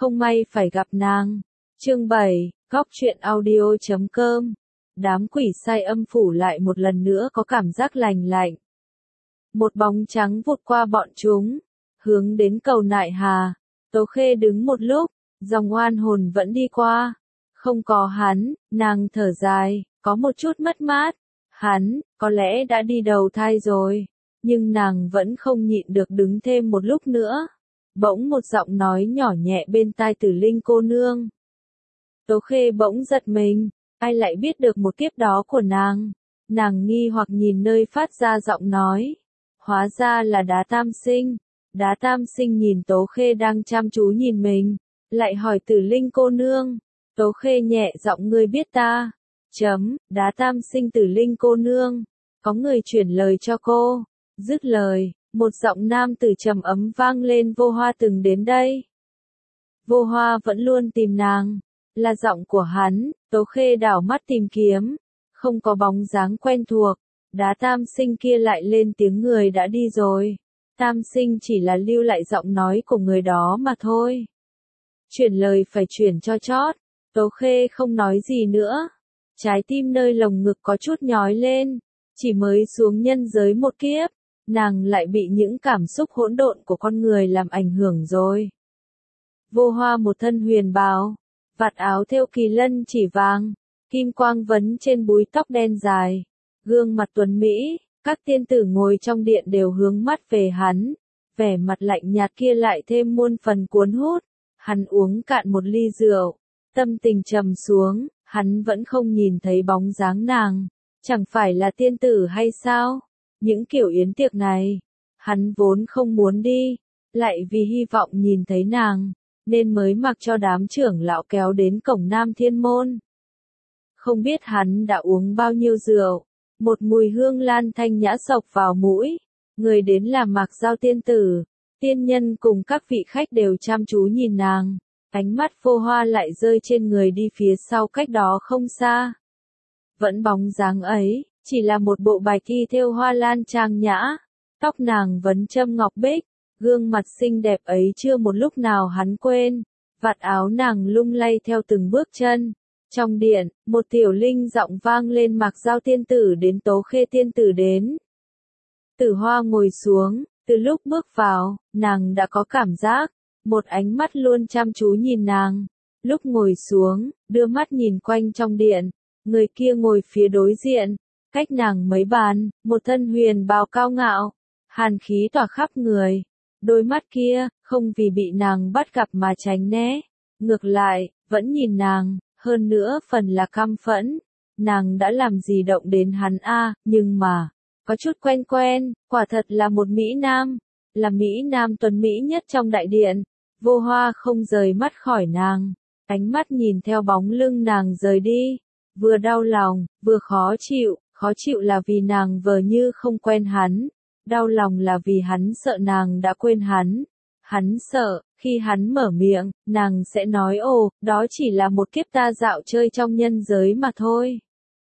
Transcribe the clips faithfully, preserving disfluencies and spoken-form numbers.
không may phải gặp nàng. Chương bảy, góc truyện audio chấm com. Đám quỷ sai âm phủ lại một lần nữa có cảm giác lành lạnh. Một bóng trắng vụt qua bọn chúng, hướng đến cầu Nại Hà. Tố Khê đứng một lúc, dòng oan hồn vẫn đi qua. Không có hắn, nàng thở dài, có một chút mất mát. Hắn, có lẽ đã đi đầu thai rồi. Nhưng nàng vẫn không nhịn được đứng thêm một lúc nữa. Bỗng một giọng nói nhỏ nhẹ bên tai Tử Linh cô nương. Tố Khê bỗng giật mình, ai lại biết được một kiếp đó của nàng. Nàng nghi hoặc nhìn nơi phát ra giọng nói. Hóa ra là Đá Tam Sinh. Đá Tam Sinh nhìn Tố Khê đang chăm chú nhìn mình, lại hỏi Tử Linh cô nương. Tố Khê nhẹ giọng ngươi biết ta. Chấm, Đá Tam Sinh Tử Linh cô nương. Có người chuyển lời cho cô. Dứt lời, một giọng nam tử trầm ấm vang lên. Vô Hoa từng đến đây. Vô Hoa vẫn luôn tìm nàng. Là giọng của hắn. Tố Khê đảo mắt tìm kiếm. Không có bóng dáng quen thuộc. Đá Tam Sinh kia lại lên tiếng người đã đi rồi. Tam Sinh chỉ là lưu lại giọng nói của người đó mà thôi. Chuyển lời phải chuyển cho chót. Tố Khê không nói gì nữa. Trái tim nơi lồng ngực có chút nhói lên. Chỉ mới xuống nhân giới một kiếp, nàng lại bị những cảm xúc hỗn độn của con người làm ảnh hưởng rồi. Vô Hoa một thân huyền bào, vạt áo thêu kỳ lân chỉ vàng, kim quang vấn trên búi tóc đen dài, gương mặt tuấn mỹ, các tiên tử ngồi trong điện đều hướng mắt về hắn, vẻ mặt lạnh nhạt kia lại thêm muôn phần cuốn hút. Hắn uống cạn một ly rượu, tâm tình trầm xuống, hắn vẫn không nhìn thấy bóng dáng nàng, chẳng phải là tiên tử hay sao? Những kiểu yến tiệc này, hắn vốn không muốn đi, lại vì hy vọng nhìn thấy nàng, nên mới mặc cho đám trưởng lão kéo đến cổng Nam Thiên Môn. Không biết hắn đã uống bao nhiêu rượu, một mùi hương lan thanh nhã sộc vào mũi, người đến là Mạc Giao tiên tử, tiên nhân cùng các vị khách đều chăm chú nhìn nàng, ánh mắt Vô Hoa lại rơi trên người đi phía sau cách đó không xa. Vẫn bóng dáng ấy, chỉ là một bộ bạch y thêu hoa lan trang nhã, tóc nàng vấn châm ngọc bích, gương mặt xinh đẹp ấy chưa một lúc nào hắn quên, vạt áo nàng lung lay theo từng bước chân. Trong điện, một tiểu linh giọng vang lên Mạc Giao tiên tử đến Tố Khê tiên tử đến. Tử Hoa ngồi xuống, từ lúc bước vào, nàng đã có cảm giác, một ánh mắt luôn chăm chú nhìn nàng. Lúc ngồi xuống, đưa mắt nhìn quanh trong điện, người kia ngồi phía đối diện, cách nàng mấy bàn, một thân huyền bào cao ngạo, hàn khí tỏa khắp người. Đôi mắt kia, không vì bị nàng bắt gặp mà tránh né, ngược lại, vẫn nhìn nàng, hơn nữa phần là căm phẫn. Nàng đã làm gì động đến hắn a, nhưng mà, có chút quen quen, quả thật là một Mỹ Nam, là Mỹ Nam tuấn Mỹ nhất trong đại điện. Vô Hoa không rời mắt khỏi nàng, ánh mắt nhìn theo bóng lưng nàng rời đi, vừa đau lòng, vừa khó chịu. Khó chịu là vì nàng vờ như không quen hắn, đau lòng là vì hắn sợ nàng đã quên hắn. Hắn sợ, khi hắn mở miệng, nàng sẽ nói ồ, đó chỉ là một kiếp ta dạo chơi trong nhân giới mà thôi.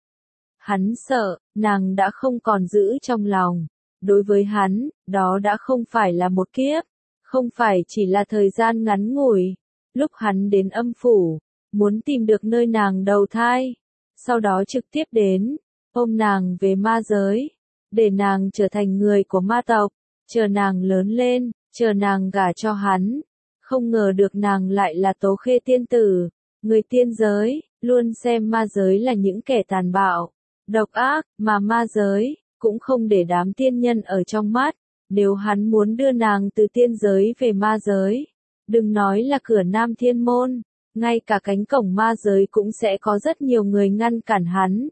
Hắn sợ, nàng đã không còn giữ trong lòng. Đối với hắn, đó đã không phải là một kiếp, không phải chỉ là thời gian ngắn ngủi. Lúc hắn đến âm phủ, muốn tìm được nơi nàng đầu thai, sau đó trực tiếp đến, ôm nàng về ma giới, để nàng trở thành người của ma tộc, chờ nàng lớn lên, chờ nàng gả cho hắn. Không ngờ được nàng lại là Tố Khê tiên tử, người tiên giới, luôn xem ma giới là những kẻ tàn bạo, độc ác, mà ma giới, cũng không để đám tiên nhân ở trong mắt. Nếu hắn muốn đưa nàng từ tiên giới về ma giới, đừng nói là cửa Nam Thiên Môn, ngay cả cánh cổng ma giới cũng sẽ có rất nhiều người ngăn cản hắn.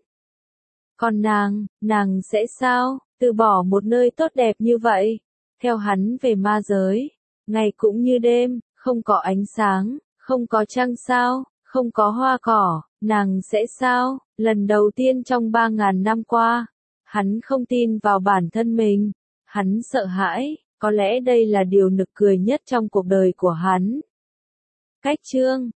Còn nàng, nàng sẽ sao, từ bỏ một nơi tốt đẹp như vậy, theo hắn về ma giới, ngày cũng như đêm, không có ánh sáng, không có trăng sao, không có hoa cỏ, nàng sẽ sao? Lần đầu tiên trong ba ngàn năm qua, hắn không tin vào bản thân mình, hắn sợ hãi, có lẽ đây là điều nực cười nhất trong cuộc đời của hắn. Cách chương